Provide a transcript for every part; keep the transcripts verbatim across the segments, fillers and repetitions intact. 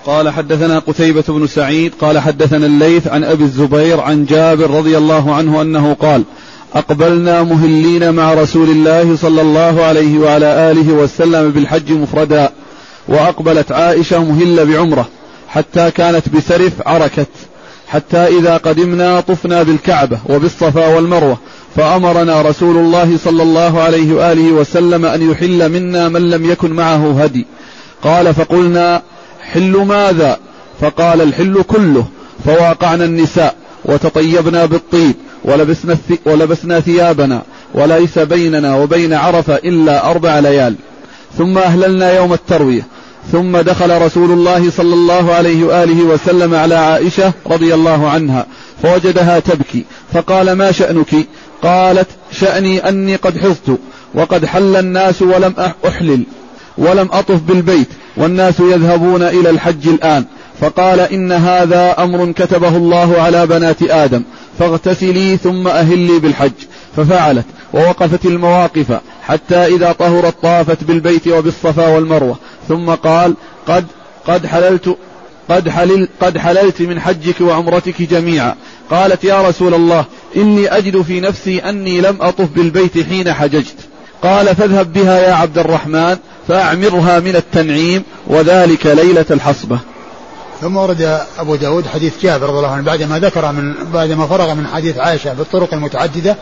قال حدثنا قتيبة بن سعيد قال حدثنا الليث عن أبي الزبير عن جابر رضي الله عنه أنه قال أقبلنا مهلين مع رسول الله صلى الله عليه وعلى آله وسلم بالحج مفردا، وأقبلت عائشة مهلة بعمرة حتى كانت بسرف عركت، حتى إذا قدمنا طفنا بالكعبة وبالصفا والمروة، فأمرنا رسول الله صلى الله عليه وآله وسلم أن يحل منا من لم يكن معه هدي. قال فقلنا حل ماذا؟ فقال الحل كله، فواقعنا النساء وتطيبنا بالطيب ولبسنا, ولبسنا ثيابنا، وليس بيننا وبين عرفة إلا أربع ليال. ثم أهللنا يوم التروية. ثم دخل رسول الله صلى الله عليه وآله وسلم على عائشة رضي الله عنها فوجدها تبكي، فقال ما شأنك؟ قالت شأني أني قد حظت وقد حل الناس ولم أحلل ولم أطف بالبيت والناس يذهبون إلى الحج الآن. فقال إن هذا أمر كتبه الله على بنات آدم، فاغتسلي ثم أهلي بالحج. ففعلت ووقفت المواقف حتى إذا طهرت طافت بالبيت وبالصفا والمروة، ثم قال قد قد حللت قد, حلل قد حللت من حجك وعمرتك جميعا. قالت يا رسول الله إني أجد في نفسي أني لم أطف بالبيت حين حججت. قال فاذهب بها يا عبد الرحمن فأعمرها من التنعيم، وذلك ليلة الحصبة. ثم ورد أبو داود حديث جابر رضي الله عنه بعدما ذكر من بعدما فرغ من حديث عائشة بالطرق المتعددة،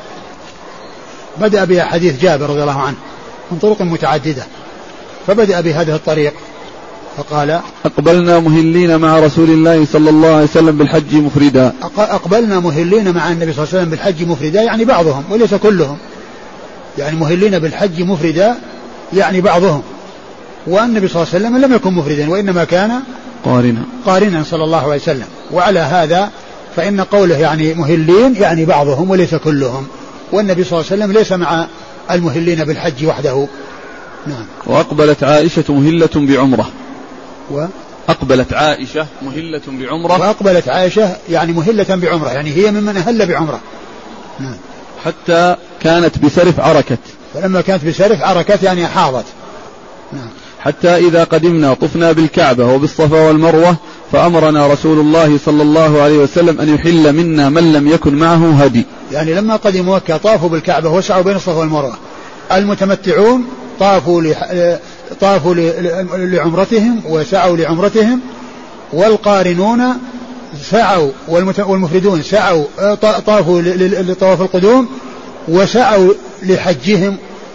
بدأ بها حديث جابر رضي الله عنه من طرق متعددة، فبدأ بهذه الطريق فقال أقبلنا مهلين مع رسول الله صلى الله عليه وسلم بالحج مفردا. أقبلنا مهلين مع النبي صلى الله عليه وسلم بالحج مفردا، يعني بعضهم وليس كلهم، يعني مهلين بالحج مفردا يعني بعضهم، والنبي صلى الله عليه وسلم لم يكن مفردا وإنما كان قارنا قارنا صلى الله عليه وسلم. وعلى هذا فإن قوله يعني مهلين يعني بعضهم وليس كلهم، والنبي صلى الله عليه وسلم ليس مع المهلين بالحج وحده. نعم. وأقبلت عائشة مهلة بعمرة و أقبلت عائشة مهلة بعمرة وأقبلت عائشة يعني مهلة بعمرة، يعني هي ممن أهل بعمرة. نعم. حتى كانت بسرف عركت، فلما كانت بسرف عركت يعني حاضت. نعم. حتى إذا قدمنا طفنا بالكعبة وبالصفا والمروة، فأمرنا رسول الله صلى الله عليه وسلم أن يحل منا من لم يكن معه هدي. يعني لما قدموا مكة طافوا بالكعبة وسعوا بين الصفا والمروة. المتمتعون طافوا لح... طافوا لعمرتهم وسعوا لعمرتهم، والقارنون سعوا والمفردون سعوا طافوا لطواف القدوم وسعوا لحجهم.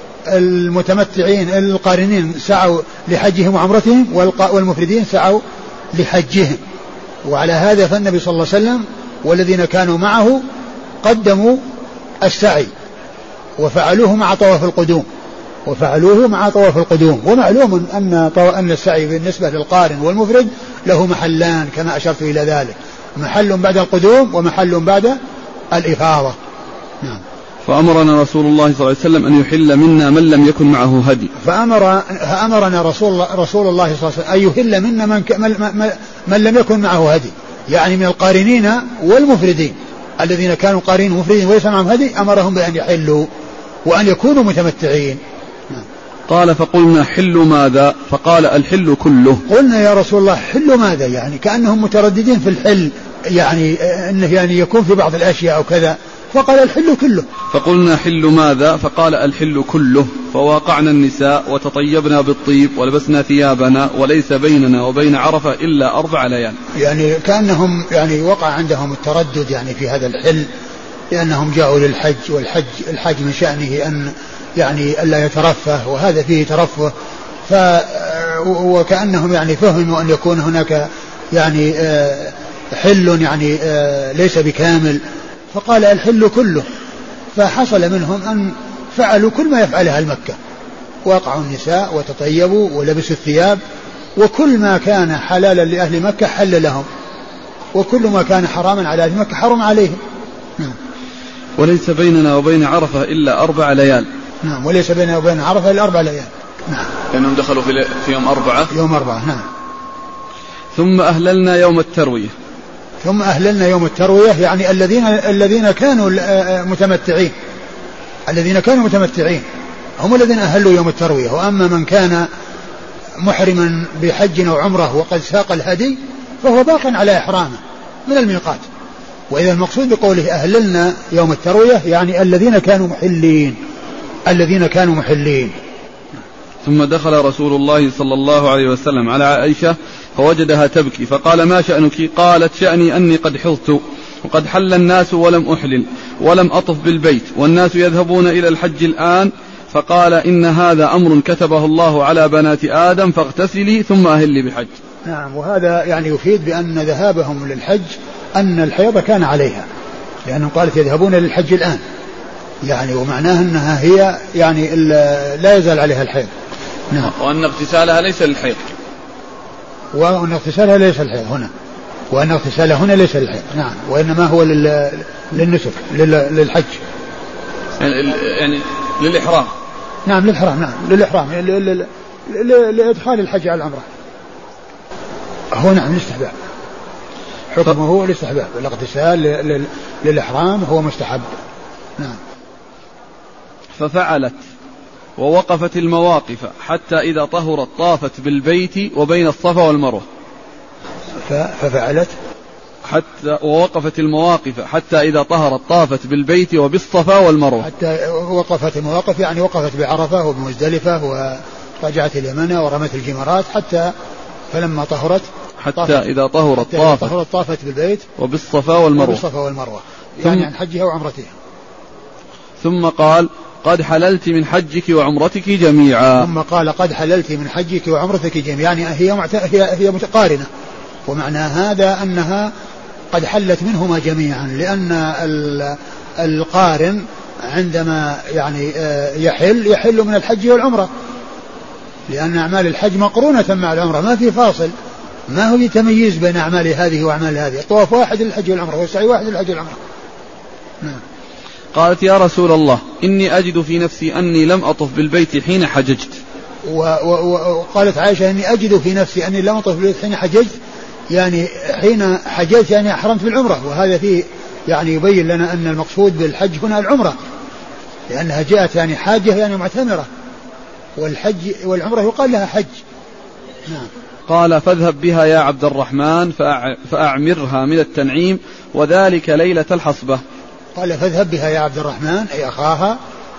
المتمتعين القارنين سعوا لحجهم وعمرتهم، والمفردين سعوا لحجهم. وعلى هذا فالنبي صلى الله عليه وسلم والذين كانوا معه قدموا السعي وفعلوه مع طواف القدوم وفعلوه مع طواف القدوم. ومعلوم أن أن السعي بالنسبة للقارن والمفرد له محلان كما أشرت إلى ذلك، محل بعد القدوم ومحل بعد الإفاضة. نعم. فأمرنا رسول الله صلى الله عليه وسلم أن يحل منا من لم يكن معه هدي. فأمر فأمرنا رسول رسول الله صلى الله عليه وسلم أن يحل منا من, من, من لم يكن معه هدي، يعني من القارنين والمفردين الذين كانوا قارنين ومفردين وليس معهم هدي، أمرهم بأن يحلوا وأن يكونوا متمتعين. قال فقلنا حل ماذا؟ فقال الحل كله. قلنا يا رسول الله حل ماذا؟ يعني كأنهم مترددين في الحل، يعني أنه يعني يكون في بعض الأشياء أو كذا، فقال الحل كله. فقلنا حل ماذا؟ فقال الحل كله، فواقعنا النساء وتطيبنا بالطيب ولبسنا ثيابنا، وليس بيننا وبين عرفة إلا أربع ليال. يعني كأنهم يعني وقع عندهم التردد يعني في هذا الحل، لأنهم جاءوا للحج، والحج الحج من شأنه أن يعني ألا يترفه، وهذا فيه ترفه. ف وكأنهم يعني فهموا أن يكون هناك يعني حل يعني ليس بكامل، فقال الحل كله. فحصل منهم أن فعلوا كل ما يفعلها المكة، وقعوا النساء وتطيبوا ولبسوا الثياب، وكل ما كان حلالا لأهل مكة حل لهم، وكل ما كان حراما على أهل مكة حرم عليهم. نعم. وليس بيننا وبين عرفة إلا أربع ليال. نعم. وليس بيننا وبين عرفة إلا أربع ليال. نعم. لأنهم دخلوا في, في يوم أربعة. يوم أربعة. نعم. ثم أهللنا يوم التروية. ثم أهللنا يوم التروية يعني الذين الذين كانوا متمتعين الذين كانوا متمتعين هم الذين أهلوا يوم التروية. وأما من كان محرما بحج أو عمره وقد ساق الهدي فهو باق على إحرامه من الميقات. وإذا المقصود بقوله أهللنا يوم التروية يعني الذين كانوا محلين الذين كانوا محلين. ثم دخل رسول الله صلى الله عليه وسلم على عائشة فوجدها تبكي فقال ما شأنك؟ قالت شأني أني قد حضت وقد حل الناس ولم أحلل ولم أطف بالبيت والناس يذهبون إلى الحج الآن. فقال إن هذا أمر كتبه الله على بنات آدم فاغتسلي ثم أهلي بحج. نعم. وهذا يعني يفيد بأن ذهابهم للحج أن الحيض كان عليها لأنه قالت يذهبون للحج الآن يعني ومعناه أنها هي يعني لا يزال عليها الحيض. نعم. وأن اغتسالها ليس للحيض وأن اغتسالها ليس للحيض هنا وأن اغتسالها هنا ليس للحيض. نعم. وإنما هو لل... للنسك لل... للحج يعني للإحرام. نعم للإحرام. نعم للإحرام ل... ل... ل... لإدخال الحج على العمرة هو. نعم الاستحباب حكمه هو الاستحباب. الاغتسال لل... للإحرام هو مستحب. نعم. ففعلت ووقفت المواقف حتى إذا طهرت طافت بالبيت وبين الصفا والمروة. ففعلت حتى ووقفت المواقف حتى إذا طهرت طافت بالبيت وبالصفا والمروة. حتى وقفت المواقف يعني وقفت بعرفة وبمزدلفة ورجعت اليمنى ورمت الجمرات حتى فلما طهرت حتى إذا طهرت حتى طافت, طهرت طافت بالبيت وبالصفا والمروة, وبالصفا والمروة يعني عن حجها وعمرتها. ثم قال قد حللت من حجك وعمرتك جميعا. ثم قال قد حللت من حجك وعمرتك جميعا يعني هي معت... هي هي متقارنة ومعنى هذا أنها قد حلت منهما جميعا لأن ال... القارن عندما يعني يحل يحل من الحج والعمرة لأن أعمال الحج مقرونة مع العمرة ما في فاصل ما هو تمييز بين أعمال هذه وأعمال هذه. الطواف واحد للحج والعمرة والسعي واحد للحج والعمرة. نعم. قالت يا رسول الله إني أجد في نفسي أني لم أطف بالبيت حين حججت. وقالت عائشة إني أجد في نفسي أني لم أطف بالبيت حين حججت يعني حين حججت يعني أحرمت بالعمرة. وهذا فيه يعني يبين لنا أن المقصود بالحج هنا العمرة لأنها جاءت يعني حاجة يعني معتمرة والحج والعمرة يقال لها حج. نعم. قال فاذهب بها يا عبد الرحمن فأعمرها من التنعيم وذلك ليلة الحصبة. قال فاذهب بها يا عبد الرحمن أي أخاها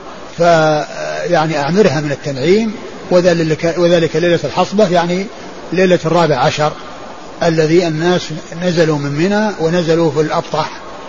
فيعني أعمرها من التنعيم وذلك, وذلك ليلة الحصبة يعني ليلة الرابع عشر الذي الناس نزلوا من منى ونزلوا في الأبطح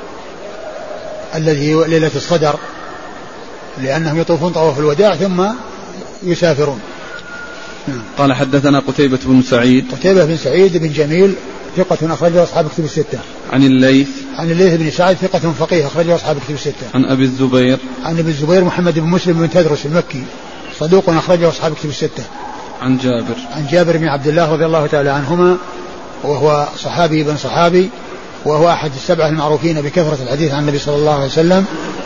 الذي هو ليلة الصدر لأنهم يطوفون طواف الوداع ثم يسافرون. قال حدثنا قتيبة بن سعيد قتيبة بن سعيد بن جميل ثقة أخرجه أصحاب كتب الستة. عن الليث عن الليث بن سعد ثقة فقيه أخرجه أصحاب كتب الستة. عن أبي الزبير عن أبي الزبير محمد بن مسلم بن تدرس المكي صدوق أخرجه أصحاب كتب الستة. عن جابر عن جابر بن عبد الله رضي الله تعالى عنهما وهو صحابي بن صحابي وهو أحد السبعة المعروفين بكثرة الحديث عن النبي صلى الله عليه وسلم.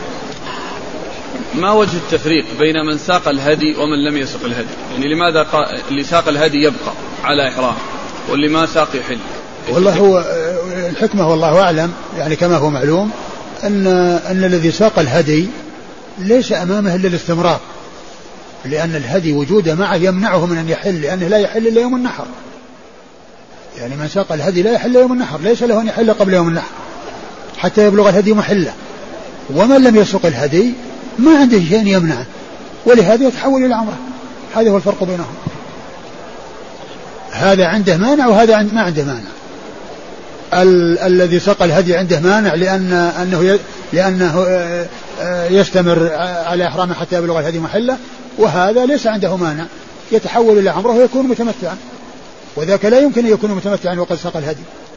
ما وجه التفريق بين من ساق الهدي ومن لم يسق الهدي؟ يعني لماذا اللي ساق الهدي يبقى على إحرام واللي ما ساق يحل؟ والله هو الحكمة والله أعلم يعني كما هو معلوم أن, أن الذي ساق الهدي ليس أمامه إلا الاستمرار لأن الهدي وجوده معه يمنعه من أن يحل لأنه لا يحل إلا يوم النحر. يعني من ساق الهدي لا يحل يوم النحر ليس له أن يحل قبل يوم النحر حتى يبلغ الهدي محله. ومن لم يسق الهدي ما عنده شيء يمنعه ولهذا يتحول إلى عمره. هذا هو الفرق بينهم. هذا عنده مانع وهذا ما عنده مانع. ال- الذي سق الهدي عنده مانع لأن أنه ي- لأنه يستمر على إحرامه حتى يبلغ الهدي محله وهذا ليس عنده مانع يتحول إلى عمره ويكون متمتعا وذاك لا يمكن أن يكون متمتعا وقد سق الهدي.